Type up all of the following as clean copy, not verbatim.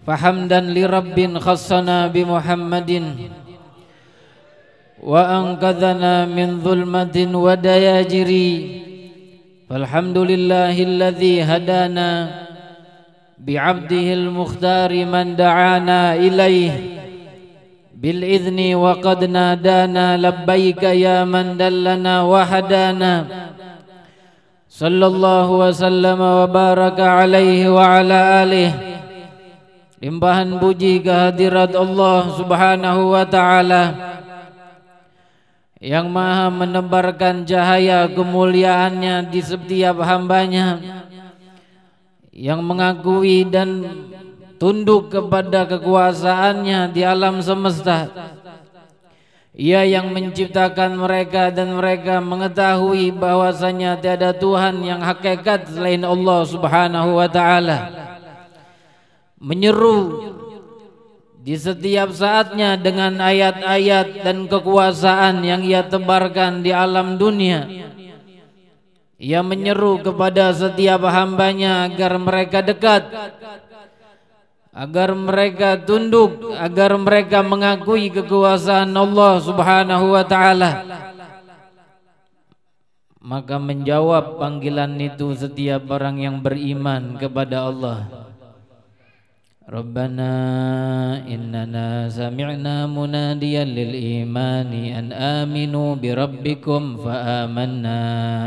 fahamdan li rabbin khassana bi Muhammadin wa anqadhana min zulmatin wa dayajiri falhamdulillahilladzi hadana bi'abdihil mukhtari man da'ana ilaih bil idzni wa qad nadana labbaika ya man dallana wa hadana sallallahu wa sallama wa baraka alaihi wa ala alihi. Limpahan puji kehadirat Allah subhanahu wa ta'ala yang maha menebarkan cahaya kemuliaannya di setiap hambanya, yang mengakui dan tunduk kepada kekuasaannya di alam semesta. Ia yang menciptakan mereka dan mereka mengetahui bahwasanya tiada Tuhan yang hakikat selain Allah subhanahu wa ta'ala. Menyeru di setiap saatnya dengan ayat-ayat dan kekuasaan yang ia tebarkan di alam dunia. Ia menyeru kepada setiap hambanya agar mereka dekat, agar mereka tunduk, agar mereka mengakui kekuasaan Allah subhanahu wa ta'ala. Maka menjawab panggilan itu setiap orang yang beriman kepada Allah. Rabbana innana sami'na munadiyan lil imani an aminu bi rabbikum fa amanna.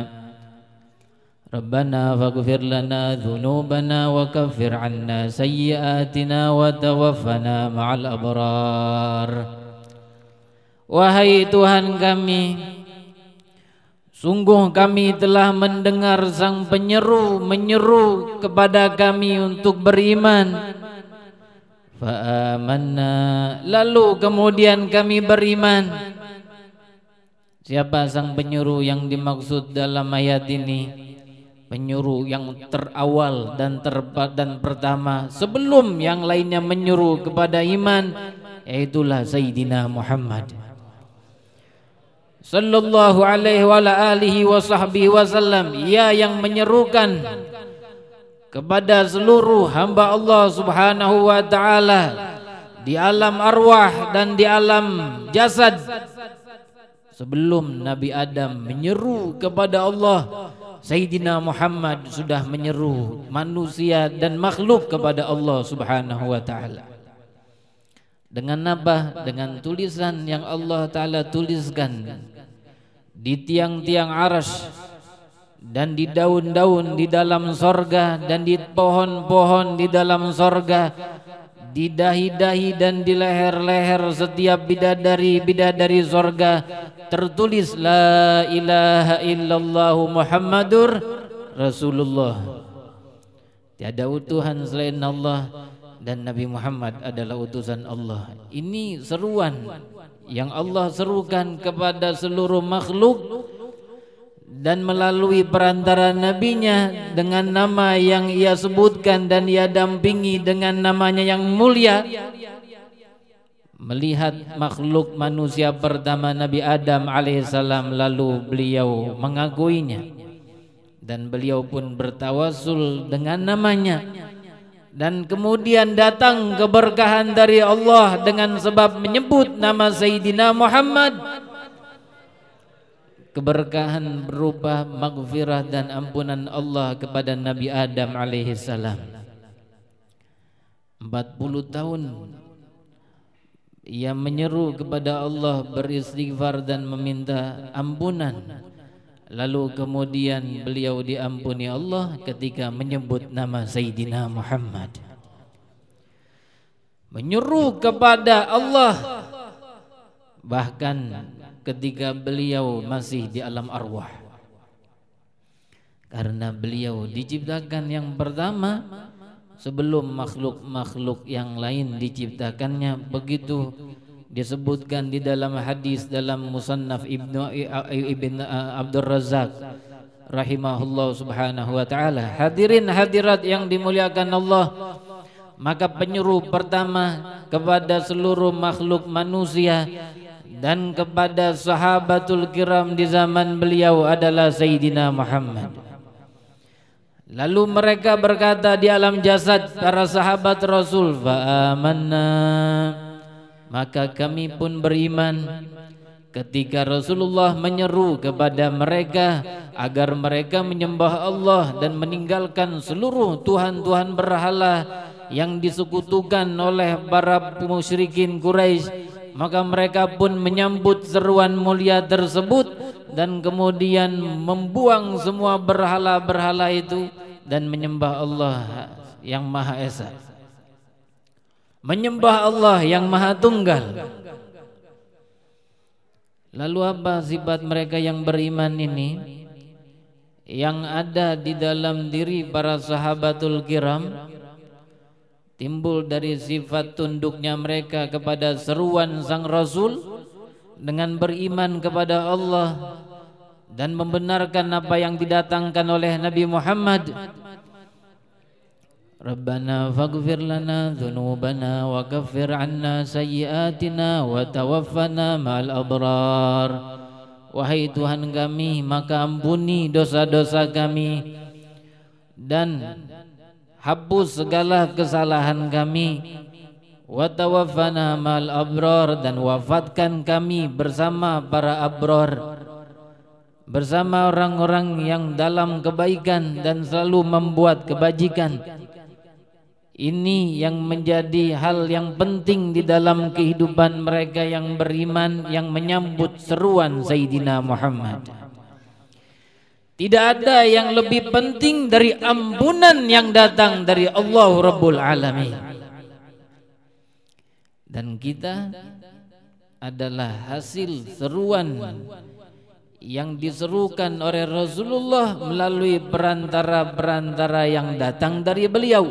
Rabbana faghfir lana dhunubana wa kaffir 'anna sayyi'atina wa tawaffana ma'al abrar. Wahai Tuhan kami, sungguh kami telah mendengar sang penyeru menyeru kepada kami untuk beriman. Fa'amanna, lalu kemudian kami beriman. Siapa sang penyuruh yang dimaksud dalam ayat ini? Penyuruh yang terawal dan pertama sebelum yang lainnya menyuruh kepada iman, yaitulah Sayyidina Muhammad sallallahu alaihi wa alihi wa sahbihi wasallam. Ia yang menyerukan kepada seluruh hamba Allah subhanahu wa ta'ala di alam arwah dan di alam jasad. Sebelum Nabi Adam menyeru kepada Allah, Sayyidina Muhammad sudah menyeru manusia dan makhluk kepada Allah subhanahu wa ta'ala. Dengan apa? Dengan tulisan yang Allah ta'ala tuliskan di tiang-tiang arsy dan di daun-daun di dalam sorga, dan di pohon-pohon di dalam sorga, di dahi-dahi dan di leher-leher setiap bidadari sorga tertulis la ilaha illallah Muhammadur Rasulullah. Tiada utuhan selain Allah dan Nabi Muhammad adalah utusan Allah. Ini seruan yang Allah serukan kepada seluruh makhluk, dan melalui perantara nabinya dengan nama yang ia sebutkan dan ia dampingi dengan namanya yang mulia. Melihat makhluk manusia pertama Nabi Adam alaihissalam, lalu beliau mengakuinya dan beliau pun bertawasul dengan namanya, dan kemudian datang keberkahan dari Allah dengan sebab menyebut nama Sayyidina Muhammad. Keberkahan berupa maghfirah dan ampunan Allah kepada Nabi Adam alaihissalam. 40 tahun ia menyeru kepada Allah, beristighfar dan meminta ampunan. Lalu kemudian beliau diampuni Allah ketika menyebut nama Sayyidina Muhammad. Menyeru kepada Allah bahkan ketika beliau masih di alam arwah, karena beliau diciptakan yang pertama sebelum makhluk-makhluk yang lain diciptakannya. Begitu disebutkan di dalam hadis dalam Musannaf Ibn Abdul Razak rahimahullah subhanahu wa ta'ala. Hadirin hadirat yang dimuliakan Allah, maka penyuruh pertama kepada seluruh makhluk manusia dan kepada sahabatul kiram di zaman beliau adalah Sayyidina Muhammad. Lalu mereka berkata di alam jasad para sahabat Rasul, fa amanna, maka kami pun beriman. Ketika Rasulullah menyeru kepada mereka agar mereka menyembah Allah dan meninggalkan seluruh tuhan-tuhan berhala yang disekutukan oleh para musyrikin Quraisy, maka mereka pun menyambut seruan mulia tersebut dan kemudian membuang semua berhala-berhala itu dan menyembah Allah yang Maha Esa, menyembah Allah yang Maha Tunggal. Lalu apa sifat mereka yang beriman ini? Yang ada di dalam diri para sahabatul kiram timbul dari sifat tunduknya mereka kepada seruan sang Rasul dengan beriman kepada Allah dan membenarkan apa yang didatangkan oleh Nabi Muhammad. Rabbana faghfir lana dzunubana wa kaffir 'anna sayyi'atina wa tawaffana ma'al abrar. Wahai Tuhan kami, maka ampuni dosa-dosa kami dan hapus segala kesalahan kami. Wa tawaffana ma'al abrar, dan wafatkan kami bersama para abrar, bersama orang-orang yang dalam kebaikan dan selalu membuat kebajikan. Ini yang menjadi hal yang penting di dalam kehidupan mereka yang beriman, yang menyambut seruan Sayyidina Muhammad. Tidak ada yang lebih penting dari ampunan yang datang dari Allah Rabbul Alamin. Dan kita adalah hasil seruan yang diserukan oleh Rasulullah melalui perantara-perantara yang datang dari beliau.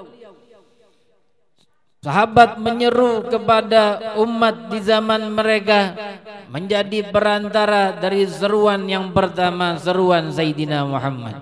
Sahabat menyeru kepada umat di zaman mereka menjadi perantara dari seruan yang pertama, seruan Sayyidina Muhammad.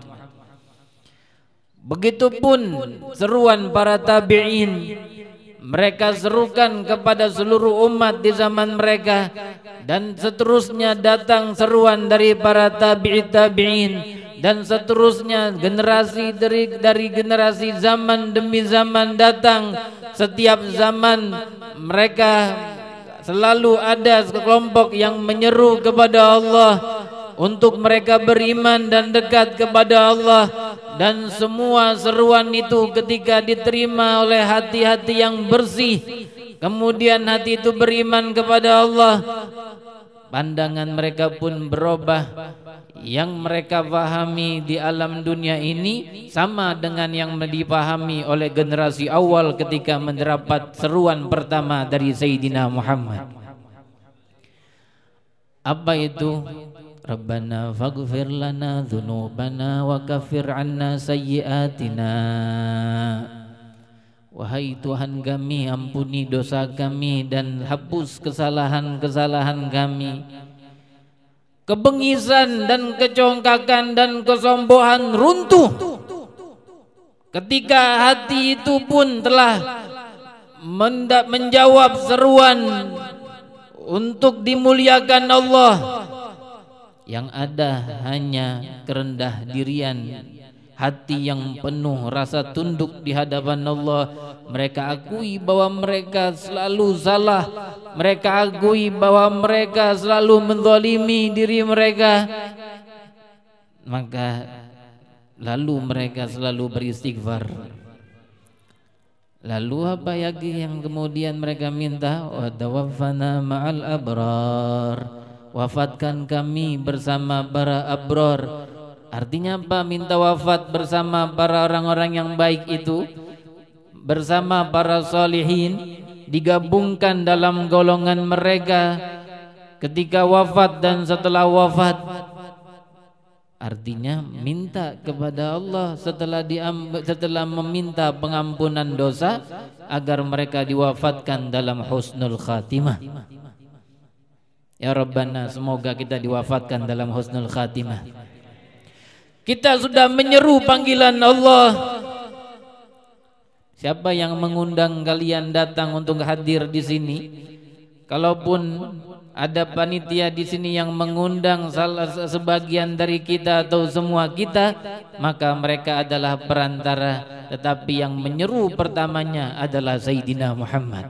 Begitupun seruan para tabi'in, mereka serukan kepada seluruh umat di zaman mereka, dan seterusnya datang seruan dari para tabi'in, dan seterusnya generasi dari generasi, zaman demi zaman datang. Setiap zaman mereka selalu ada sekelompok yang menyeru kepada Allah untuk mereka beriman dan dekat kepada Allah. Dan semua seruan itu ketika diterima oleh hati-hati yang bersih, kemudian hati itu beriman kepada Allah, pandangan mereka pun berubah. Yang mereka pahami di alam dunia ini sama dengan yang dipahami oleh generasi awal ketika mendapat seruan pertama dari Sayyidina Muhammad. Apa itu? Rabbana faghfir lana dzunubana wa kaffir 'anna sayyi'atina. Wahai Tuhan kami, ampuni dosa kami dan hapus kesalahan-kesalahan kami. Kebengisan dan kecongkakan dan kesombongan runtuh ketika hati itu pun telah menjawab seruan untuk dimuliakan Allah. Yang ada hanya kerendah dirian, hati yang penuh rasa tunduk di hadapan Allah. Mereka akui bahwa mereka selalu salah, mereka akui bahwa mereka selalu menzalimi diri mereka, maka lalu mereka selalu beristighfar. Lalu apa lagi yang kemudian mereka minta? Wa tawaffana ma'al abrar, wafatkan kami bersama para abrar. Artinya apa minta wafat bersama para orang-orang yang baik itu? Bersama para salihin, digabungkan dalam golongan mereka ketika wafat dan setelah wafat. Artinya minta kepada Allah setelah meminta pengampunan dosa agar mereka diwafatkan dalam husnul khatimah. Ya Rabbana, semoga kita diwafatkan dalam husnul khatimah. Kita sudah menyeru panggilan Allah. Siapa yang mengundang kalian datang untuk hadir di sini? Kalaupun ada panitia di sini yang mengundang salah sebagian dari kita atau semua kita, maka mereka adalah perantara, tetapi yang menyeru pertamanya adalah Sayyidina Muhammad.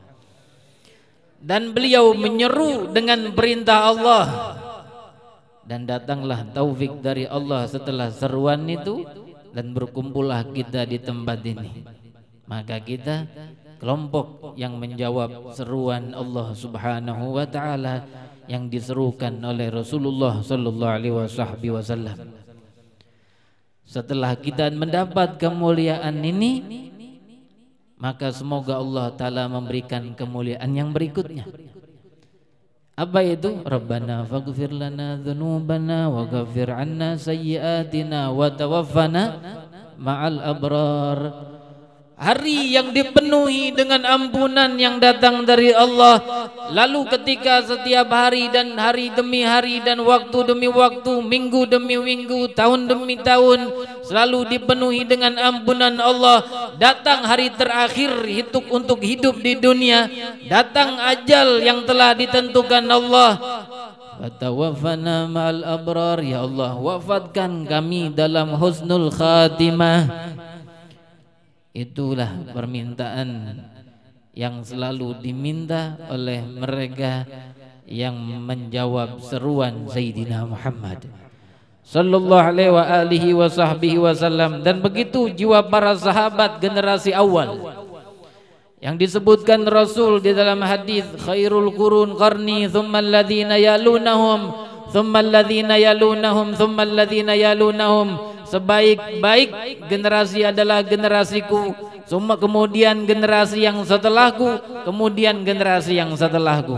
Dan beliau menyeru dengan perintah Allah, dan datanglah taufik dari Allah setelah seruan itu, dan berkumpullah kita di tempat ini. Maka kita kelompok yang menjawab seruan Allah Subhanahu wa taala yang diserukan oleh Rasulullah sallallahu alaihi wasallam. Setelah kita mendapat kemuliaan ini, maka semoga Allah taala memberikan kemuliaan yang berikutnya. Apa itu? Rabbana faghfir lana dzunubana wa ghaffir 'anna sayyi'atina wa tawaffana ma'al abrar. Hari yang dipenuhi dengan ampunan yang datang dari Allah. Lalu ketika setiap hari dan hari demi hari dan waktu demi waktu, minggu demi minggu, tahun demi tahun, selalu dipenuhi dengan ampunan Allah. Datang hari terakhir untuk hidup di dunia, datang ajal yang telah ditentukan Allah. Fatawaffana ma'al abrar, ya Allah wafatkan kami dalam husnul khatimah. Itulah permintaan yang selalu diminta oleh mereka yang menjawab seruan Sayyidina Muhammad sallallahu alaihi wasallam. Dan begitu jiwa para sahabat generasi awal yang disebutkan Rasul di dalam hadis, khairul qurun qarni thumma alladhina yalunahum thumma alladhina yalunahum thumma alladhina yalunahum. Sebaik-baik generasi adalah generasiku, kemudian generasi yang setelahku, kemudian generasi yang setelahku.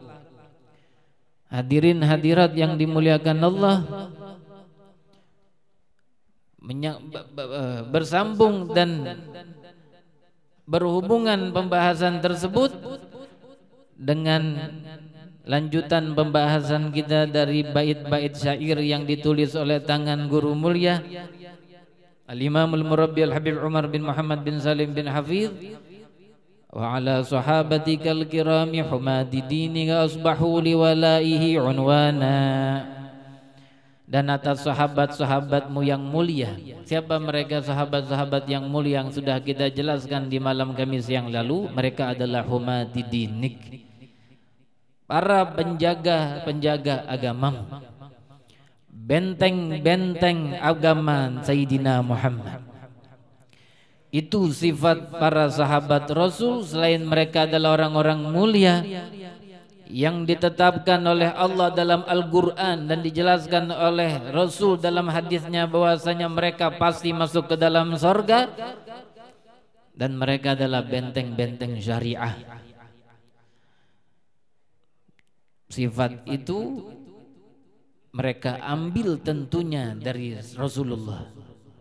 Hadirin hadirat yang dimuliakan Allah, bersambung dan berhubungan pembahasan tersebut dengan lanjutan pembahasan kita dari bait-bait syair yang ditulis oleh tangan guru mulia Al-Imam Al-Murabbi Al-Habib Umar bin Muhammad bin Salim bin Hafidh. Wa ala sahabatikal kirami humadi dinika asbahu liwalaihi unwana. Dan atas sahabat-sahabatmu yang mulia. Siapa mereka sahabat-sahabat yang mulia yang sudah kita jelaskan di malam Kamis yang lalu? Mereka adalah humadi dinik, para penjaga agamamu, benteng-benteng agama Sayyidina Muhammad. Itu sifat para sahabat Rasul. Selain mereka adalah orang-orang mulia yang ditetapkan oleh Allah dalam Al-Quran dan dijelaskan oleh Rasul dalam hadisnya bahwasanya mereka pasti masuk ke dalam surga, dan mereka adalah benteng-benteng syariah. Sifat itu mereka ambil tentunya dari Rasulullah.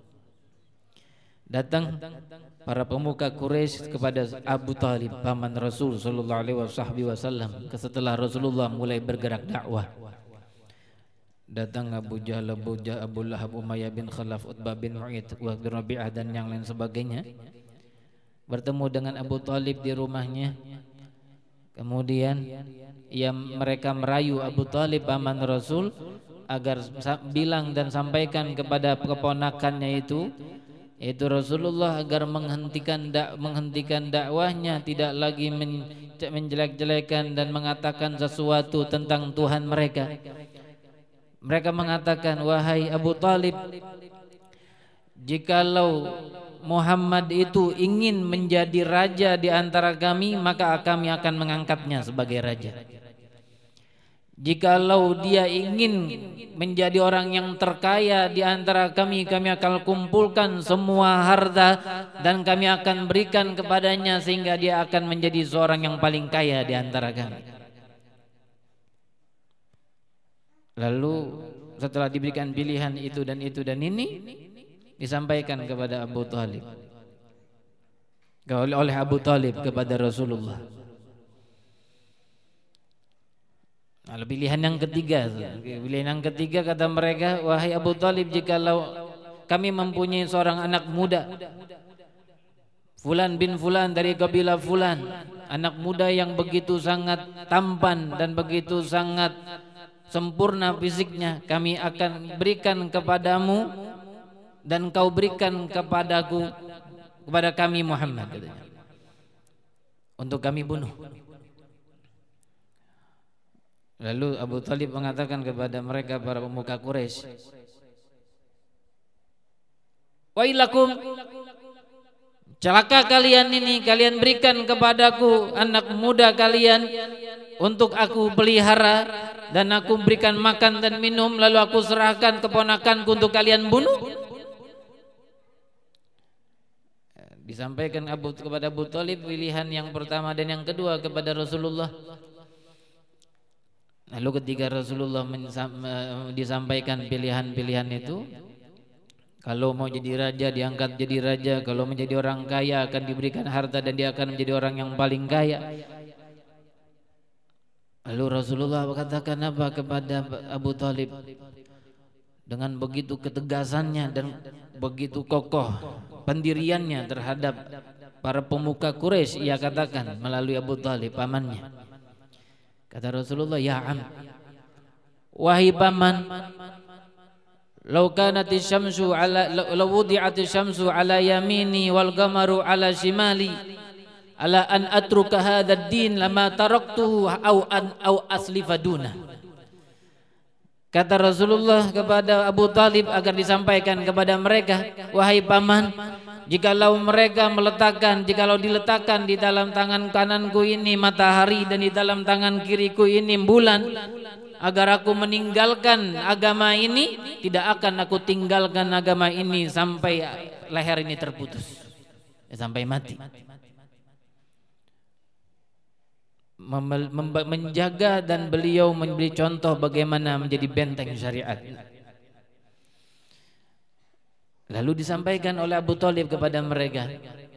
Datang para pemuka Quraisy kepada Abu Talib, paman Rasul sallallahu alaihi wasallam, setelah Rasulullah mulai bergerak dakwah. Datang Abu Jahal, Abu Lahab, Umayyah bin Khalaf, Utbah bin Mu'id, Wahb bin Rabi'ah dan yang lain sebagainya. Bertemu dengan Abu Talib di rumahnya. Kemudian mereka merayu Abu Talib paman Rasul agar bilang dan sampaikan kepada keponakannya itu Rasulullah agar menghentikan dakwahnya, tidak lagi menjelek-jelekan dan mengatakan sesuatu tentang Tuhan mereka. Mereka mengatakan, wahai Abu Talib, jikalau Muhammad itu ingin menjadi raja di antara kami, maka kami akan mengangkatnya sebagai raja. Jikalau dia ingin menjadi orang yang terkaya di antara kami, kami akan kumpulkan semua harta dan kami akan berikan kepadanya sehingga dia akan menjadi seorang yang paling kaya di antara kami. Lalu setelah diberikan pilihan itu dan ini, disampaikan kepada Abu Talib, oleh Abu Talib kepada Rasulullah. Nah, pilihan yang ketiga kata mereka, wahai Abu Talib, jikalau kami mempunyai seorang anak muda, Fulan bin Fulan dari kabilah Fulan, anak muda yang begitu sangat tampan dan begitu sangat sempurna fisiknya, kami akan berikan kepadamu dan kau berikan kepadaku, kepada kami Muhammad, katanya, untuk kami bunuh. Lalu Abu Thalib mengatakan kepada mereka, para pemuka Quraisy, wailakum, celaka kalian ini, kalian berikan kepadaku anak muda kalian untuk aku pelihara dan aku berikan makan dan minum, lalu aku serahkan keponakanku untuk kalian bunuh. Disampaikan kepada Abu Thalib pilihan yang pertama dan yang kedua kepada Rasulullah. Lalu ketika Rasulullah disampaikan pilihan-pilihan itu, kalau mau jadi raja diangkat jadi raja, kalau menjadi orang kaya akan diberikan harta dan dia akan menjadi orang yang paling kaya. Lalu Rasulullah katakan apa kepada Abu Thalib? Dengan begitu ketegasannya dan begitu kokoh pendiriannya terhadap para pemuka Quraisy, ia katakan melalui Abu Thalib, pamannya. Kata Rasulullah, ya am, wahai paman, law kanati syamsu ala law wudi'ati syamsu ala yamini wal qamaru ala shimali ala an atruka hadzal din lama taraktuhu au aslifa duna. Kata Rasulullah kepada Abu Thalib agar disampaikan kepada mereka, wahai paman, jikalau mereka jikalau diletakkan di dalam tangan kananku ini matahari dan di dalam tangan kiriku ini bulan, agar aku meninggalkan agama ini, tidak akan aku tinggalkan agama ini sampai leher ini terputus, sampai mati. Menjaga dan beliau memberi contoh bagaimana menjadi benteng syariat. Lalu disampaikan oleh Abu Thalib kepada mereka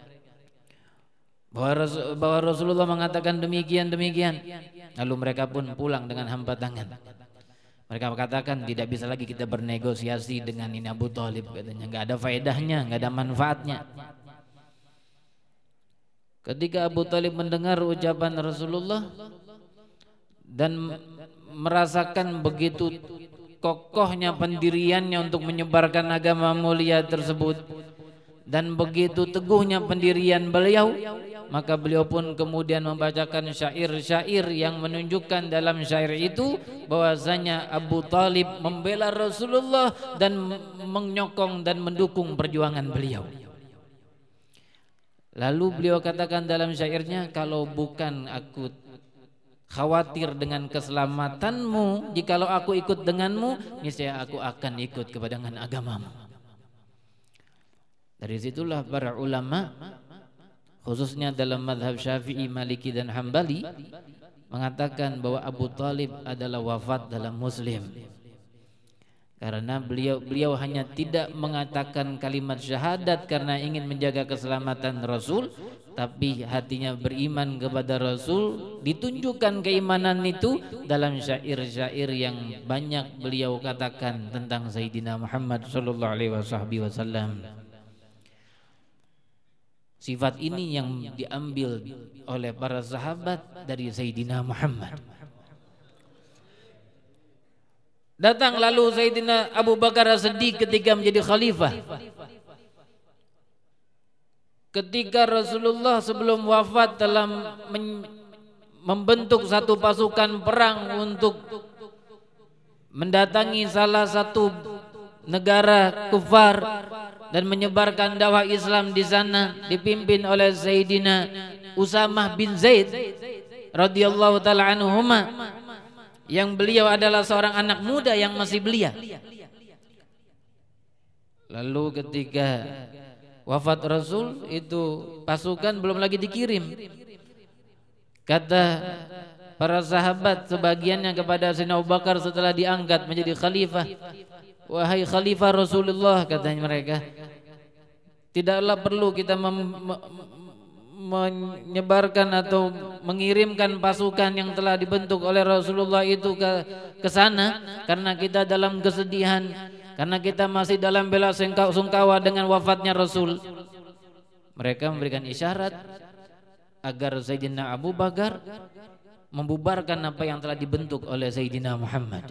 bahwa Rasulullah mengatakan demikian. Lalu mereka pun pulang dengan hampa tangan. Mereka katakan tidak bisa lagi kita bernegosiasi dengan ini Abu Thalib, katanya nggak ada faedahnya, nggak ada manfaatnya. Ketika Abu Thalib mendengar ucapan Rasulullah dan merasakan begitu kokohnya pendiriannya untuk menyebarkan agama mulia tersebut dan begitu teguhnya pendirian beliau, maka beliau pun kemudian membacakan syair-syair yang menunjukkan dalam syair itu bahwasanya Abu Thalib membela Rasulullah dan menyokong dan mendukung perjuangan beliau. Lalu beliau katakan dalam syairnya, kalau bukan aku khawatir dengan keselamatanmu, jikalau aku ikut denganmu, niscaya aku akan ikut kepada agamamu. Dari situlah para ulama, khususnya dalam mazhab Syafi'i, Maliki dan Hambali, mengatakan bahwa Abu Thalib adalah wafat dalam Muslim. Karena beliau hanya tidak mengatakan kalimat syahadat karena ingin menjaga keselamatan Rasul, tapi hatinya beriman kepada Rasul. Ditunjukkan keimanan itu dalam syair-syair yang banyak beliau katakan tentang Sayyidina Muhammad sallallahu alaihi wasallam. Sifat ini yang diambil oleh para sahabat dari Sayyidina Muhammad. Datang lalu Sayyidina Abu Bakar As-Siddiq ketika menjadi khalifah. Ketika Rasulullah sebelum wafat telah membentuk satu pasukan perang untuk mendatangi salah satu negara kufar dan menyebarkan dakwah Islam di sana, dipimpin oleh Sayyidina Usamah bin Zaid radhiyallahu taala anhuma, yang beliau adalah seorang anak muda yang masih belia. Lalu ketika wafat Rasul itu pasukan belum lagi dikirim. Kata para sahabat sebagiannya kepada Sayyidina Abu Bakar setelah diangkat menjadi khalifah, wahai khalifah Rasulullah, katanya mereka, tidaklah perlu kita menyebarkan atau mengirimkan pasukan yang telah dibentuk oleh Rasulullah itu ke sana, karena kita dalam kesedihan, karena kita masih dalam bela sungkawa dengan wafatnya Rasul. Mereka memberikan isyarat agar Sayyidina Abu Bakar membubarkan apa yang telah dibentuk oleh Sayyidina Muhammad.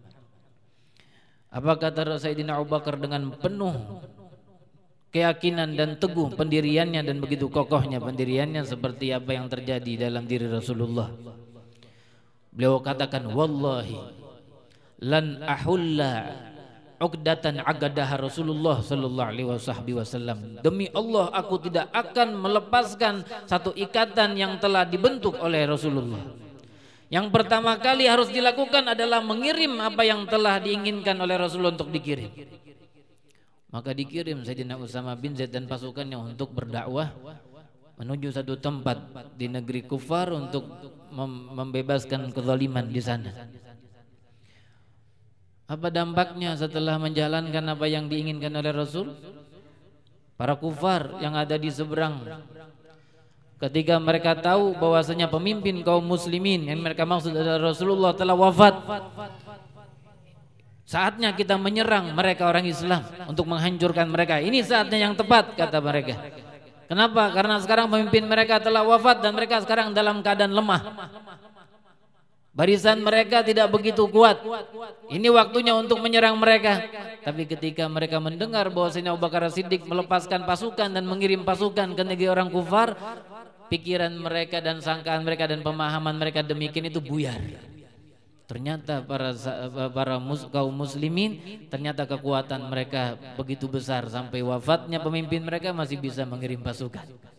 Apa kata Sayyidina Abu Bakar dengan penuh keyakinan dan teguh pendiriannya, dan begitu kokohnya pendiriannya seperti apa yang terjadi dalam diri Rasulullah. Beliau katakan, wallahi lan ahulla uqdatan agadaha Rasulullah sallallahu alaihi wasallam. Demi Allah, aku tidak akan melepaskan satu ikatan yang telah dibentuk oleh Rasulullah. Yang pertama kali harus dilakukan adalah mengirim apa yang telah diinginkan oleh Rasulullah untuk dikirim. Maka dikirim Sayyidina Usama bin Zaid dan pasukannya untuk berdakwah menuju satu tempat di negeri kufar untuk membebaskan kezaliman di sana. Apa dampaknya setelah menjalankan apa yang diinginkan oleh Rasul? Para kufar yang ada di seberang, ketika mereka tahu bahwasanya pemimpin kaum muslimin yang mereka maksud adalah Rasulullah telah wafat, saatnya kita menyerang mereka orang Islam untuk menghancurkan mereka. Ini saatnya yang tepat, kata mereka. Kenapa? Karena sekarang pemimpin mereka telah wafat dan mereka sekarang dalam keadaan lemah. Barisan mereka tidak begitu kuat. Ini waktunya untuk menyerang mereka. Tapi ketika mereka mendengar bahwa Sayyidina Abu Bakar As-Siddiq melepaskan pasukan dan mengirim pasukan ke negeri orang kufar, pikiran mereka dan sangkaan mereka dan pemahaman mereka demikian itu buyar. Ternyata para kaum muslimin, ternyata kekuatan mereka begitu besar sampai wafatnya pemimpin mereka masih bisa mengirim pasukan.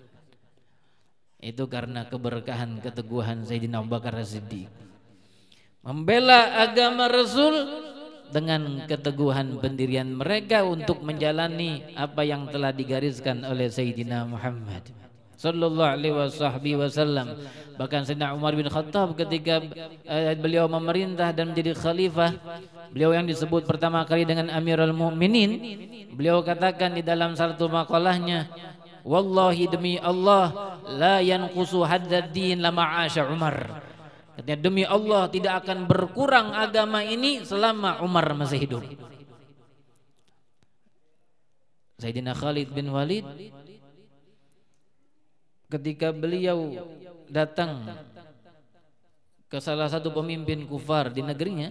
Itu karena keberkahan keteguhan Sayyidina Abu Bakar As-Siddiq membela agama Rasul dengan keteguhan pendirian mereka untuk menjalani apa yang telah digariskan oleh Sayyidina Muhammad sallallahu alaihi wasallam. Bahkan Sayyidina Umar bin Khattab ketika beliau memerintah dan menjadi khalifah, beliau yang disebut pertama kali dengan Amirul Mukminin, beliau katakan di dalam satu makalahnya, wallahi demi Allah la yanqusu haddad din lama asya Umar. Katanya, demi Allah tidak akan berkurang agama ini selama Umar masih hidup. Sayyidina Khalid bin Walid ketika beliau datang ke salah satu pemimpin kufar di negerinya,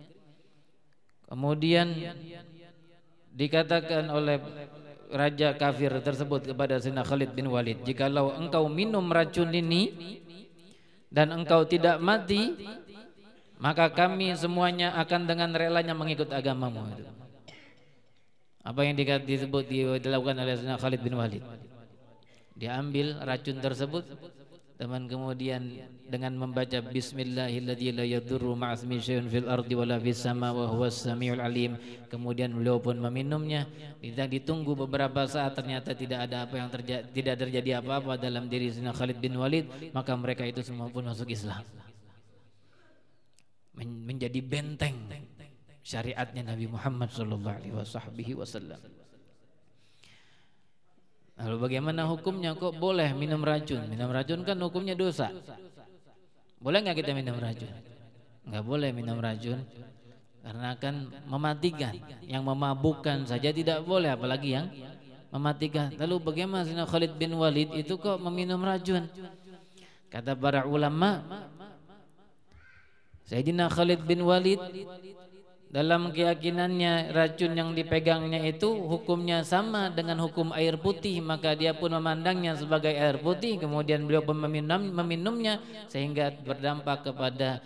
kemudian dikatakan oleh raja kafir tersebut kepada Sayyidina Khalid bin Walid, jikalau engkau minum racun ini dan engkau tidak mati, maka kami semuanya akan dengan relanya mengikut agamamu. Apa yang dilakukan oleh Sayyidina Khalid bin Walid? Dia ambil racun tersebut, teman, kemudian dengan membaca Bismillahirrahmanirrahim la yadurru ma'asmi syai'un fil ardi wala fis sama wa huwas samiul alim. Kemudian beliau pun meminumnya. Ditunggu beberapa saat, ternyata tidak ada apa yang tidak terjadi apa-apa dalam diri Sayyidina Khalid bin Walid, maka mereka itu semua pun masuk Islam. Menjadi benteng syariatnya Nabi Muhammad sallallahu alaihi wasallam. Lalu bagaimana hukumnya? Kok boleh minum racun? Minum racun kan hukumnya dosa. Boleh nggak kita minum racun? Nggak boleh minum racun, karena akan mematikan. Yang memabukkan saja tidak boleh, apalagi yang mematikan. Lalu bagaimana Sayyidina Khalid bin Walid itu kok meminum racun? Kata para ulama, Sayyidina Khalid bin Walid dalam keyakinannya racun yang dipegangnya itu hukumnya sama dengan hukum air putih, maka dia pun memandangnya sebagai air putih, kemudian beliau pun meminumnya sehingga berdampak kepada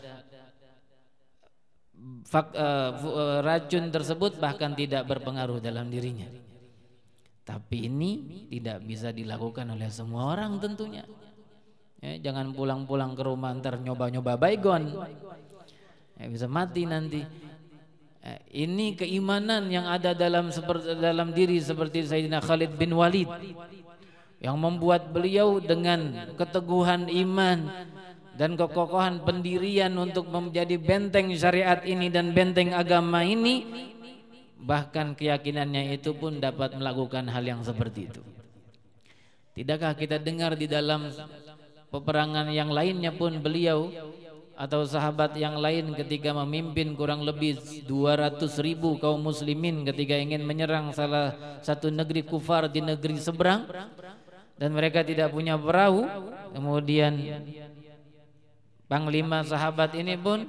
racun tersebut bahkan tidak berpengaruh dalam dirinya. Tapi ini tidak bisa dilakukan oleh semua orang tentunya. Ya, jangan pulang-pulang ke rumah ntar nyoba-nyoba baygon, ya, bisa mati nanti. Ini keimanan yang ada dalam diri seperti Sayyidina Khalid bin Walid yang membuat beliau dengan keteguhan iman dan kekokohan pendirian untuk menjadi benteng syariat ini dan benteng agama ini, bahkan keyakinannya itu pun dapat melakukan hal yang seperti itu. Tidakkah kita dengar di dalam peperangan yang lainnya pun beliau atau sahabat yang lain ketika memimpin kurang lebih 200.000 kaum muslimin ketika ingin menyerang salah satu negeri kufar di negeri seberang, dan mereka tidak punya perahu. Kemudian panglima sahabat ini pun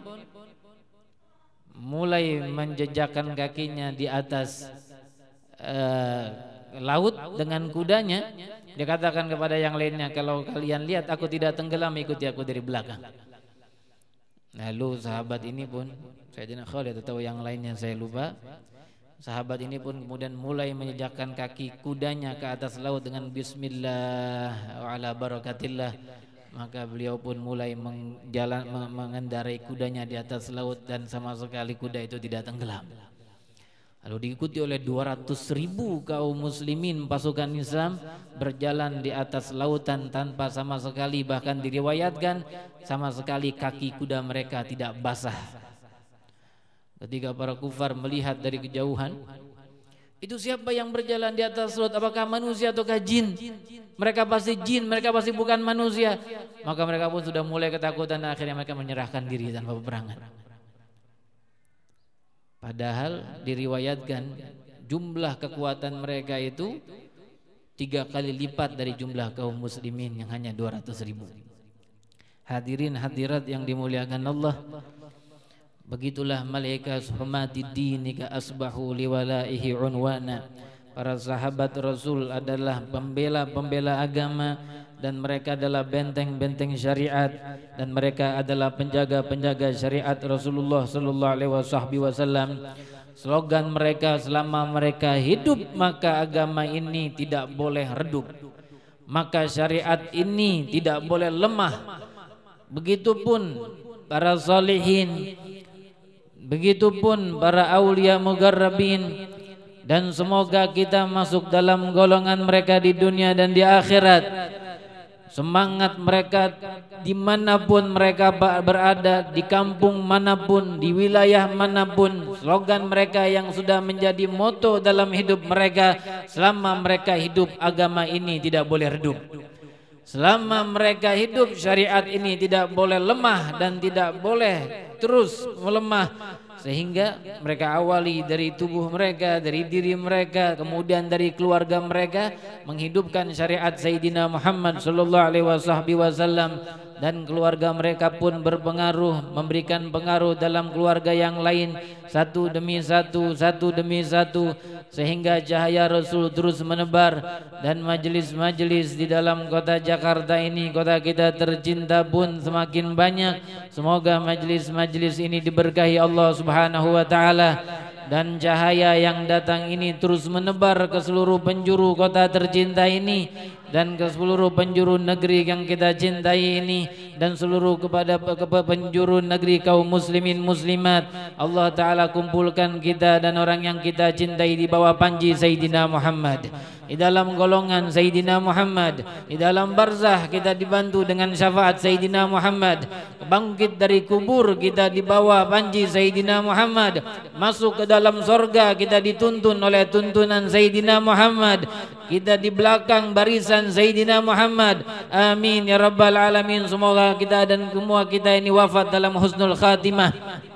mulai menjejakkan kakinya di atas laut dengan kudanya. Dia katakan kepada yang lainnya, kalau kalian lihat aku tidak tenggelam, ikuti aku dari belakang. Lalu sahabat ini pun, Sayyidina Khalid atau yang lainnya saya lupa, sahabat ini pun kemudian mulai menjejakkan kaki kudanya ke atas laut dengan bismillah wa ala barakatillah. Maka beliau pun mulai mengendarai kudanya di atas laut dan sama sekali kuda itu tidak tenggelam. Lalu diikuti oleh 200.000 kaum muslimin pasukan Islam berjalan di atas lautan tanpa sama sekali, bahkan diriwayatkan sama sekali kaki kuda mereka tidak basah. Ketika para kufar melihat dari kejauhan, itu siapa yang berjalan di atas laut? Apakah manusia ataukah jin? Mereka pasti jin, mereka pasti bukan manusia. Maka mereka pun sudah mulai ketakutan dan akhirnya mereka menyerahkan diri tanpa peperangan. Padahal diriwayatkan jumlah kekuatan mereka itu 3 kali lipat dari jumlah kaum muslimin yang hanya 200.000. Hadirin hadirat yang dimuliakan Allah, begitulah malaikat hurmati dinika asbahu liwalaihi unwana. Para sahabat Rasul adalah pembela-pembela agama, dan mereka adalah benteng-benteng syariat, dan mereka adalah penjaga-penjaga syariat Rasulullah sallallahu alaihi wasallam. Slogan mereka selama mereka hidup, maka agama ini tidak boleh redup, maka syariat ini tidak boleh lemah. Begitupun para salihin, begitupun para aulia mugarrabin, dan semoga kita masuk dalam golongan mereka di dunia dan di akhirat. Semangat mereka dimanapun mereka berada, di kampung manapun, di wilayah manapun, slogan mereka yang sudah menjadi moto dalam hidup mereka selama mereka hidup, agama ini tidak boleh redup. Selama mereka hidup, syariat ini tidak boleh lemah dan tidak boleh terus melemah. Sehingga mereka awali dari tubuh mereka, dari diri mereka, kemudian dari keluarga mereka, menghidupkan syariat Sayyidina Muhammad sallallahu alaihi wasallam, dan keluarga mereka pun berpengaruh, memberikan pengaruh dalam keluarga yang lain, satu demi satu, satu demi satu, sehingga cahaya Rasul terus menebar. Dan majelis-majelis di dalam kota Jakarta ini, kota kita tercinta pun semakin banyak. Semoga majelis-majelis ini diberkahi Allah Subhanahu wa taala, dan cahaya yang datang ini terus menebar ke seluruh penjuru kota tercinta ini, dan ke seluruh penjuru negeri yang kita cintai ini, dan seluruh kepada penjuru negeri kaum muslimin muslimat. Allah Ta'ala kumpulkan kita dan orang yang kita cintai di bawah panji Sayyidina Muhammad, di dalam golongan Sayyidina Muhammad. Di dalam barzah kita dibantu dengan syafaat Sayyidina Muhammad. Bangkit dari kubur kita di bawah panji Sayyidina Muhammad. Masuk ke dalam sorga kita dituntun oleh tuntunan Sayyidina Muhammad. Kita di belakang barisan Sayyidina Muhammad. Amin ya rabbal alamin. Semoga kita dan semua kita ini wafat dalam husnul khatimah,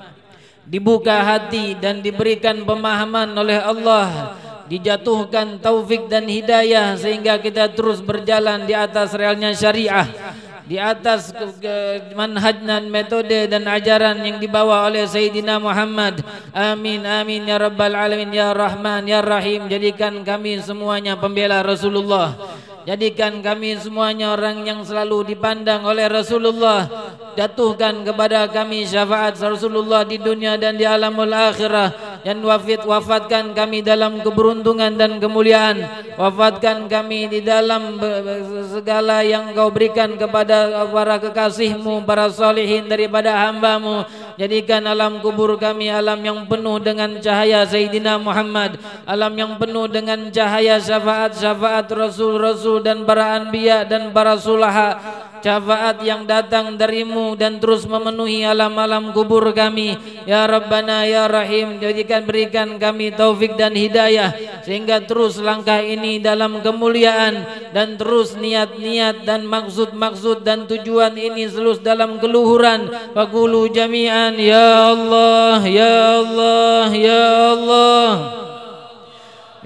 dibuka hati dan diberikan pemahaman oleh Allah, dijatuhkan taufik dan hidayah, sehingga kita terus berjalan di atas realnya syariah, di atas manhaj dan metode dan ajaran yang dibawa oleh Sayyidina Muhammad. Amin amin ya rabbal alamin ya rahman ya rahim. Jadikan kami semuanya pembela Rasulullah, jadikan kami semuanya orang yang selalu dipandang oleh Rasulullah. Jatuhkan kepada kami syafaat Rasulullah di dunia dan di alamul akhirah, dan wafatkan kami dalam keberuntungan dan kemuliaan. Wafatkan kami di dalam segala yang Kau berikan kepada para kekasihmu, para salihin daripada hambamu. Jadikan alam kubur kami alam yang penuh dengan cahaya Sayyidina Muhammad, alam yang penuh dengan cahaya syafaat-syafaat Rasul-Rasul dan para anbiya dan para sulaha, syafaat yang datang darimu dan terus memenuhi alam-alam kubur kami. Ya Rabbana ya Rahim, berikan kami taufik dan hidayah, sehingga terus langkah ini dalam kemuliaan, dan terus niat-niat dan maksud-maksud dan tujuan ini selus dalam keluhuran. Faqulu jami'an ya Allah ya Allah ya Allah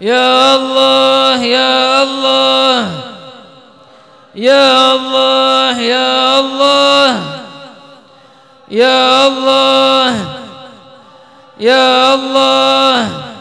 Ya Allah, Ya Allah, Ya Allah, Ya Allah, Ya Allah, Ya Allah,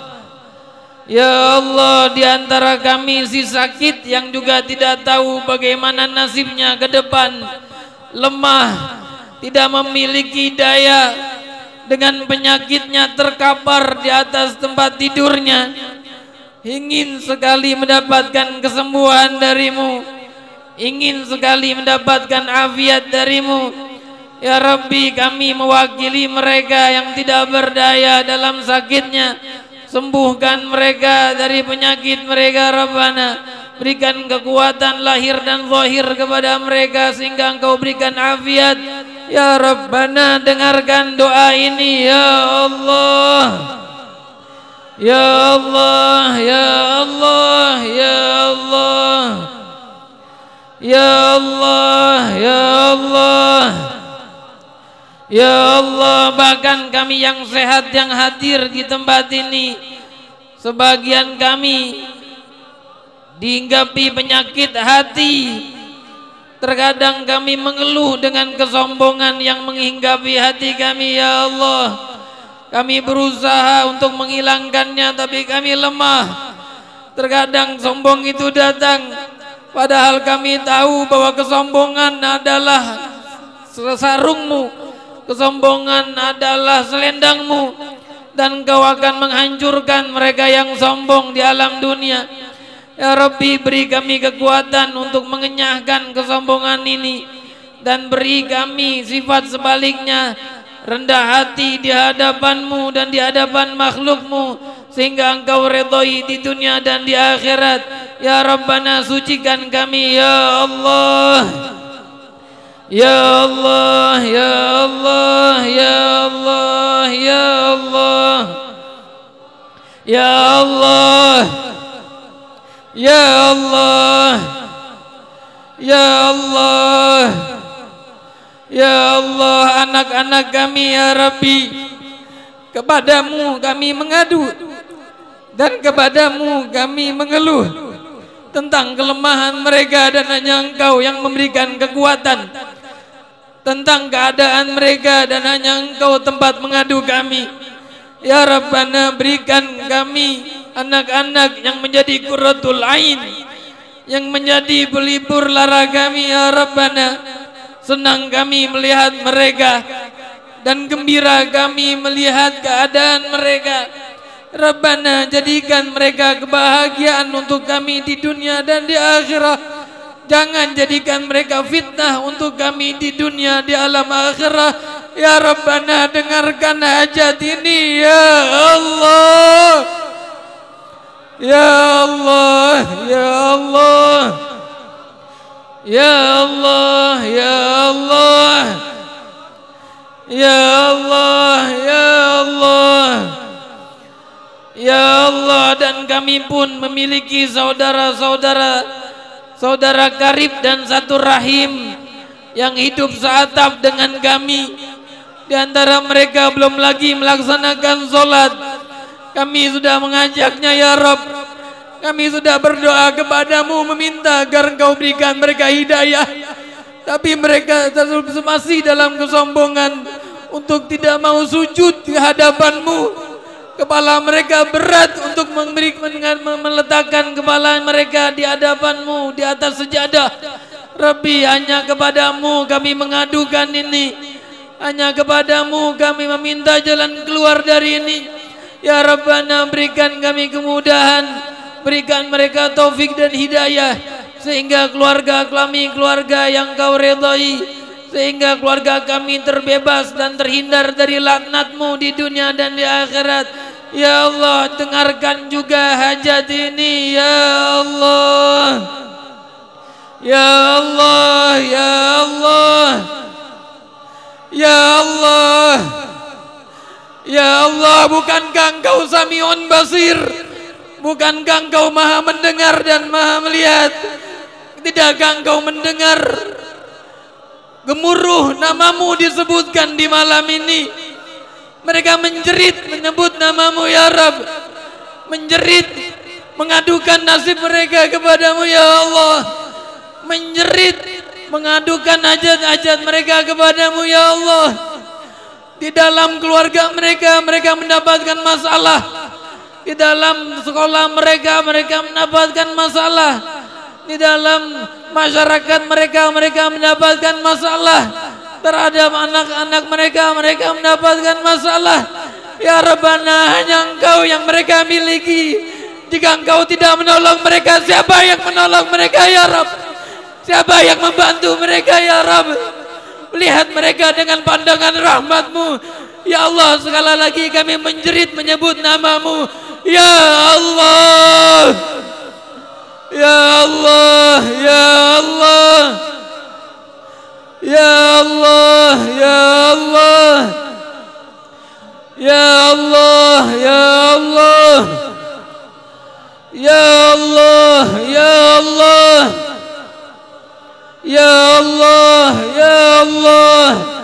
Ya Allah. Di antara kami si sakit yang juga tidak tahu bagaimana nasibnya ke depan, lemah, tidak memiliki daya, dengan penyakitnya terkapar di atas tempat tidurnya, ingin sekali mendapatkan kesembuhan darimu, ingin sekali mendapatkan afiat darimu. Ya Rabbi, kami mewakili mereka yang tidak berdaya dalam sakitnya, sembuhkan mereka dari penyakit mereka Rabbana. Berikan kekuatan lahir dan zahir kepada mereka sehingga Engkau berikan afiat. Ya Rabbana, dengarkan doa ini ya Allah. Ya Allah, Ya Allah, Ya Allah, Ya Allah, Ya Allah, Ya Allah. Bahkan kami yang sehat yang hadir di tempat ini, sebagian kami dihinggapi penyakit hati. Terkadang kami mengeluh dengan kesombongan yang menghinggapi hati kami ya Allah. Kami berusaha untuk menghilangkannya tapi kami lemah. Terkadang sombong itu datang, padahal kami tahu bahwa kesombongan adalah sarungmu, kesombongan adalah selendangmu, dan Engkau akan menghancurkan mereka yang sombong di alam dunia. Ya Rabbi, beri kami kekuatan untuk mengenyahkan kesombongan ini, dan beri kami sifat sebaliknya, rendah hati di hadapan-Mu dan di hadapan makhluk-Mu, sehingga Engkau redhoi di dunia dan di akhirat. Ya Rabbana, sucikan kami ya Allah. Ya Allah, Ya Allah, Ya Allah, Ya Allah, Ya Allah, Ya Allah, Ya Allah, Ya Allah. Anak-anak kami ya Rabbi, kepadamu kami mengadu dan kepadamu kami mengeluh tentang kelemahan mereka, dan hanya Engkau yang memberikan kekuatan tentang keadaan mereka, dan hanya Engkau tempat mengadu kami. Ya Rabbana, berikan kami anak-anak yang menjadi qurratul ain, yang menjadi pelipur lara kami ya Rabbana. Senang kami melihat mereka dan gembira kami melihat keadaan mereka. Rabbana, jadikan mereka kebahagiaan untuk kami di dunia dan di akhirat. Jangan jadikan mereka fitnah untuk kami di dunia, di alam akhirat. Ya Rabbana, dengarkan hajat ini ya Allah. Ya Allah, Ya Allah, Ya Allah, Ya Allah, Ya Allah, Ya Allah, Ya Allah. Dan kami pun memiliki saudara-saudara, saudara karib dan satu rahim yang hidup seatap dengan kami. Di antara mereka belum lagi melaksanakan sholat. Kami sudah mengajaknya ya Rabb. Kami sudah berdoa kepadamu meminta agar Engkau berikan mereka hidayah, tapi mereka masih dalam kesombongan untuk tidak mau sujud di hadapanmu. Kepala mereka berat untuk meletakkan kepala mereka di hadapanmu, di atas sejadah. Rabbi, hanya kepadamu kami mengadukan ini, hanya kepadamu kami meminta jalan keluar dari ini. Ya Rabbana, berikan kami kemudahan, berikan mereka taufik dan hidayah, sehingga keluarga kami keluarga yang Kau redhai, sehingga keluarga kami terbebas dan terhindar dari laknat-Mu di dunia dan di akhirat. Ya Allah, dengarkan juga hajat ini ya Allah. Ya Allah, Ya Allah, Ya Allah, Ya Allah. Bukankah Engkau Samiun Basir? Bukankah Engkau Maha mendengar dan Maha melihat? Tidakkah Engkau mendengar gemuruh namamu disebutkan di malam ini? Mereka menjerit menyebut namamu ya Rabb, menjerit mengadukan nasib mereka kepadamu ya Allah, menjerit mengadukan hajat-hajat mereka kepadamu ya Allah. Di dalam keluarga mereka mendapatkan masalah, di dalam sekolah mereka mendapatkan masalah, di dalam masyarakat mereka mendapatkan masalah, terhadap anak-anak mereka mendapatkan masalah. Ya Rabbana, hanya Engkau yang mereka miliki. Jika Engkau tidak menolong mereka, siapa yang menolong mereka ya Rabb? Siapa yang membantu mereka ya Rabb? Lihat mereka dengan pandangan rahmat-Mu ya Allah. Sekali lagi kami menjerit menyebut nama-Mu ya Allah, ya Allah, ya Allah, ya Allah, ya Allah, ya Allah, ya Allah, ya Allah, ya Allah, ya Allah, ya Allah,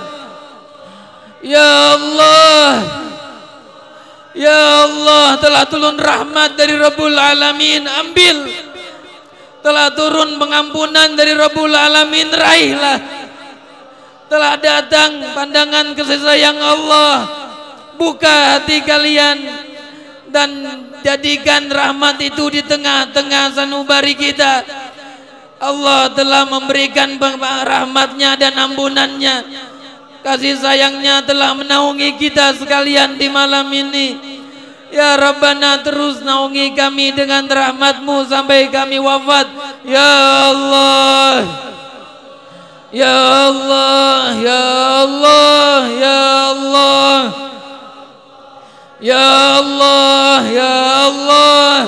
ya Allah, ya Allah. Telah turun rahmat dari Rabbul Alamin, ambil. Telah turun pengampunan dari Rabbul Alamin, raihlah. Telah datang pandangan kasih sayang Allah, buka hati kalian dan jadikan rahmat itu di tengah-tengah sanubari kita. Allah telah memberikan rahmatnya dan ampunannya, kasih sayangnya telah menaungi kita sekalian di malam ini. Ya Rabbana, terus naungi kami dengan rahmat-Mu sampai kami wafat ya Allah, ya Allah, ya Allah, ya Allah, ya Allah, ya Allah,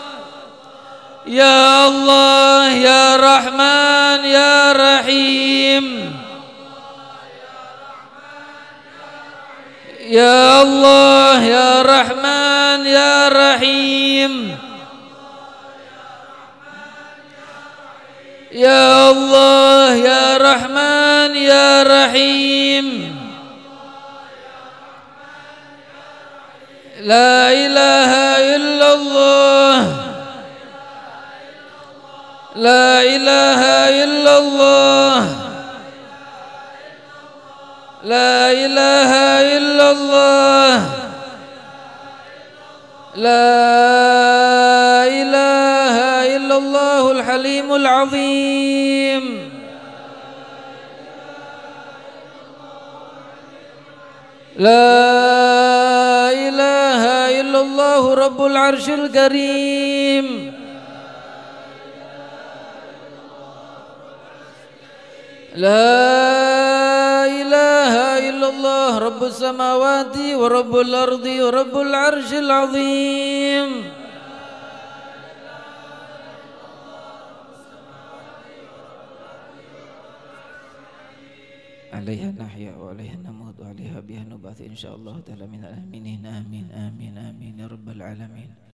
ya Allah, ya Rahman, ya Rahim, ya Allah, ya Rahman, ya Rahim, ya Allah, ya Rahman, ya Rahim. La ilaha illallah, la ilaha illallah, la ilaha illallah, la ilaha illallahul halimul azim. La ilaha illallah rabbul arsyil karim. La ilaha illallah rabbus samawati wa rabbul ardi wa rabbul arsyil azim. Alaiha nahya wa alaiha namut wa alaiha biha nubath insyaallah ta'ala min al-aminin. Amin amin amin ya rabbal alamin.